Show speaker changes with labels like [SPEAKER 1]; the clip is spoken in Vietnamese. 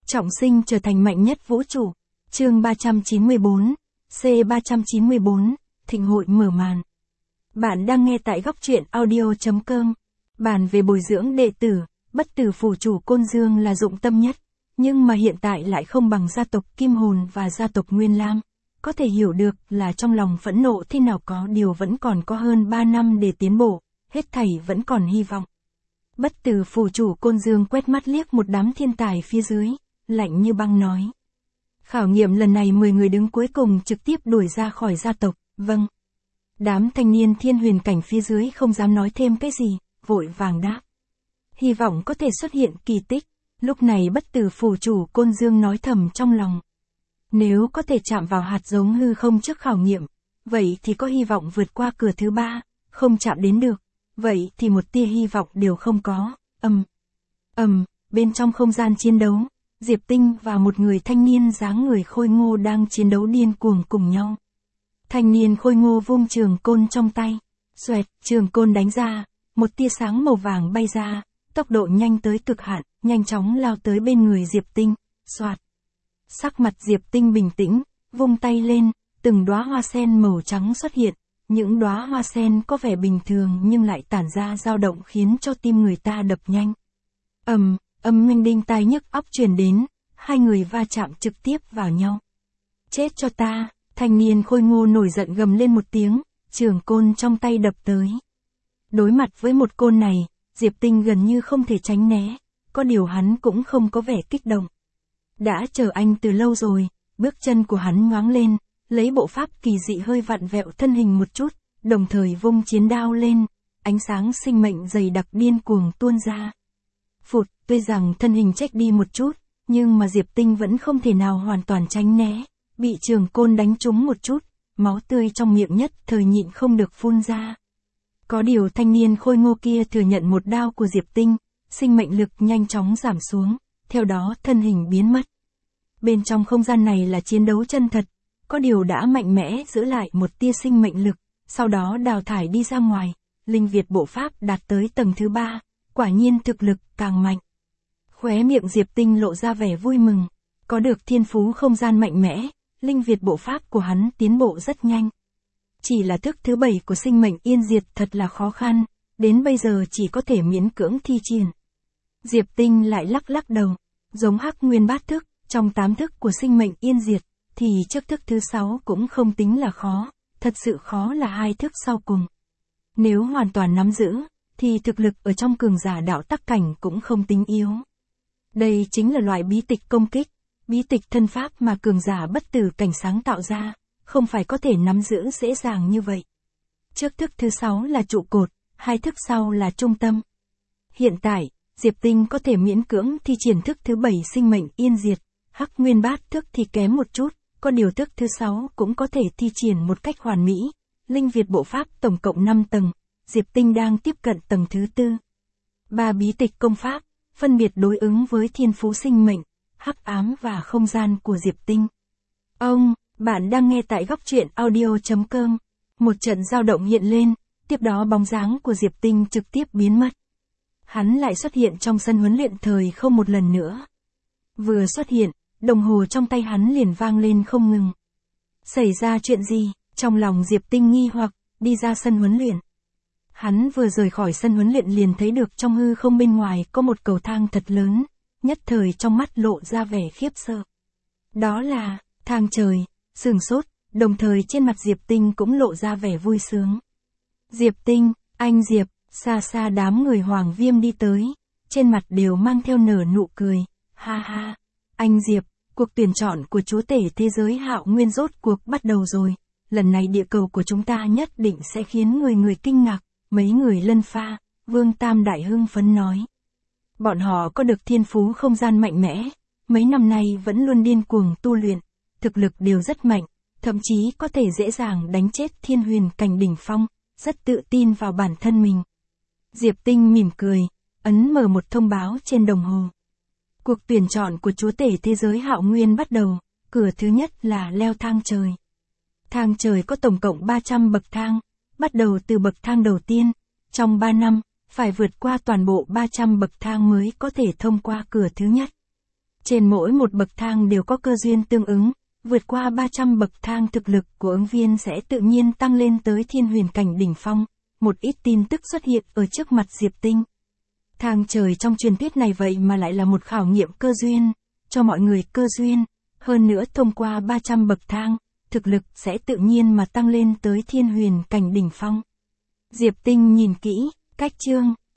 [SPEAKER 1] Trọng sinh trở thành mạnh nhất vũ trụ. Chương 394, C394, thịnh hội mở màn. Bạn đang nghe tại góc truyện audio.com. Bàn về bồi dưỡng đệ tử, bất tử phủ chủ Côn Dương là dụng tâm nhất, nhưng mà hiện tại lại không bằng gia tộc Kim Hồn và gia tộc Nguyên Lam. Có thể hiểu được là trong lòng phẫn nộ thế nào, có điều vẫn còn có hơn 3 năm để tiến bộ, hết thảy vẫn còn hy vọng. Bất tử phủ chủ Côn Dương quét mắt liếc một đám thiên tài phía dưới, lạnh như băng nói. Khảo nghiệm lần này 10 người đứng cuối cùng trực tiếp đuổi ra khỏi gia tộc, vâng. Đám thanh niên thiên huyền cảnh phía dưới không dám nói thêm cái gì, vội vàng đáp. Hy vọng có thể xuất hiện kỳ tích, lúc này bất tử phủ chủ Côn Dương nói thầm trong lòng. Nếu có thể chạm vào hạt giống hư không trước khảo nghiệm, vậy thì có hy vọng vượt qua cửa thứ 3, không chạm đến được, vậy thì một tia hy vọng đều không có. Bên trong không gian chiến đấu, Diệp Tinh và một người thanh niên dáng người khôi ngô đang chiến đấu điên cuồng cùng nhau. Thanh niên khôi ngô vung trường côn trong tay, xoẹt, trường côn đánh ra, một tia sáng màu vàng bay ra, tốc độ nhanh tới cực hạn, nhanh chóng lao tới bên người Diệp Tinh, xoạt. Sắc mặt Diệp Tinh bình tĩnh, vung tay lên, từng đóa hoa sen màu trắng xuất hiện, những đóa hoa sen có vẻ bình thường nhưng lại tản ra dao động khiến cho tim người ta đập nhanh. Âm thanh đinh tai nhức óc truyền đến, hai người va chạm trực tiếp vào nhau. Chết cho ta, thanh niên khôi ngô nổi giận gầm lên một tiếng, trường côn trong tay đập tới. Đối mặt với một côn này, Diệp Tinh gần như không thể tránh né, có điều hắn cũng không có vẻ kích động. Đã chờ anh từ lâu rồi, bước chân của hắn nhoáng lên, lấy bộ pháp kỳ dị hơi vặn vẹo thân hình một chút, đồng thời vung chiến đao lên, ánh sáng sinh mệnh dày đặc điên cuồng tuôn ra. Phụt, tuy rằng thân hình chếch đi một chút, nhưng mà Diệp Tinh vẫn không thể nào hoàn toàn tránh né, bị trường côn đánh trúng một chút, máu tươi trong miệng nhất thời nhịn không được phun ra. Có điều thanh niên khôi ngô kia thừa nhận một đao của Diệp Tinh, sinh mệnh lực nhanh chóng giảm xuống, theo đó thân hình biến mất. Bên trong không gian này là chiến đấu chân thật, có điều đã mạnh mẽ giữ lại một tia sinh mệnh lực, sau đó đào thải đi ra ngoài, linh Việt bộ pháp đạt tới tầng thứ 3, quả nhiên thực lực càng mạnh. Khóe miệng Diệp Tinh lộ ra vẻ vui mừng, có được thiên phú không gian mạnh mẽ, linh Việt bộ pháp của hắn tiến bộ rất nhanh. Chỉ là thức thứ 7 của sinh mệnh yên diệt thật là khó khăn, đến bây giờ chỉ có thể miễn cưỡng thi triển. Diệp Tinh lại lắc lắc đầu, giống Hắc Nguyên Bát thức, trong 8 thức của sinh mệnh yên diệt, thì trước thức thứ 6 cũng không tính là khó, thật sự khó là 2 thức sau cùng. Nếu hoàn toàn nắm giữ, thì thực lực ở trong cường giả đạo tắc cảnh cũng không tính yếu. Đây chính là loại bí tịch công kích, bí tịch thân pháp mà cường giả bất tử cảnh sáng tạo ra, không phải có thể nắm giữ dễ dàng như vậy. Trước thức thứ 6 là trụ cột, 2 thức sau là trung tâm. Hiện tại, Diệp Tinh có thể miễn cưỡng thi triển thức thứ 7 sinh mệnh yên diệt, Hắc Nguyên Bát thức thì kém một chút, có điều thức thứ 6 cũng có thể thi triển một cách hoàn mỹ. Linh Việt bộ pháp tổng cộng 5 tầng, Diệp Tinh đang tiếp cận tầng thứ 4. 3 bí tịch công pháp, phân biệt đối ứng với thiên phú sinh mệnh, hắc ám và không gian của Diệp Tinh. Bạn đang nghe tại góc truyện audio.com. Một trận dao động hiện lên, tiếp đó bóng dáng của Diệp Tinh trực tiếp biến mất. Hắn lại xuất hiện trong sân huấn luyện thời không một lần nữa. Vừa xuất hiện, đồng hồ trong tay hắn liền vang lên không ngừng. Xảy ra chuyện gì? Trong lòng Diệp Tinh nghi hoặc, đi ra sân huấn luyện. Hắn vừa rời khỏi sân huấn luyện liền thấy được trong hư không bên ngoài có một cầu thang thật lớn, nhất thời trong mắt lộ ra vẻ khiếp sợ. Đó là thang trời, sửng sốt, đồng thời trên mặt Diệp Tinh cũng lộ ra vẻ vui sướng. Diệp Tinh, anh Diệp, xa xa đám người Hoàng Viêm đi tới, trên mặt đều mang theo nở nụ cười, ha ha. Anh Diệp, cuộc tuyển chọn của chúa tể thế giới Hạo Nguyên rốt cuộc bắt đầu rồi, lần này địa cầu của chúng ta nhất định sẽ khiến người kinh ngạc. Mấy người Lân Pha, Vương Tam Đại hưng phấn nói. Bọn họ có được thiên phú không gian mạnh mẽ, mấy năm nay vẫn luôn điên cuồng tu luyện, thực lực đều rất mạnh, thậm chí có thể dễ dàng đánh chết thiên huyền cảnh đỉnh phong, rất tự tin vào bản thân mình. Diệp Tinh mỉm cười, ấn mở một thông báo trên đồng hồ. Cuộc tuyển chọn của chúa tể thế giới Hạo Nguyên bắt đầu, cửa thứ nhất là leo thang trời. Thang trời có tổng cộng 300 bậc thang. Bắt đầu từ bậc thang đầu tiên, trong 3 năm, phải vượt qua toàn bộ 300 bậc thang mới có thể thông qua cửa thứ nhất. Trên mỗi một bậc thang đều có cơ duyên tương ứng, vượt qua 300 bậc thang thực lực của ứng viên sẽ tự nhiên tăng lên tới thiên huyền cảnh đỉnh phong. Một ít tin tức xuất hiện ở trước mặt Diệp Tinh. Thang trời trong truyền thuyết này vậy mà lại là một khảo nghiệm cơ duyên, cho mọi người cơ duyên, hơn nữa thông qua 300 bậc thang, thực lực sẽ tự nhiên mà tăng lên tới thiên huyền cảnh đỉnh phong. Diệp Tinh nhìn kỹ, cách chương,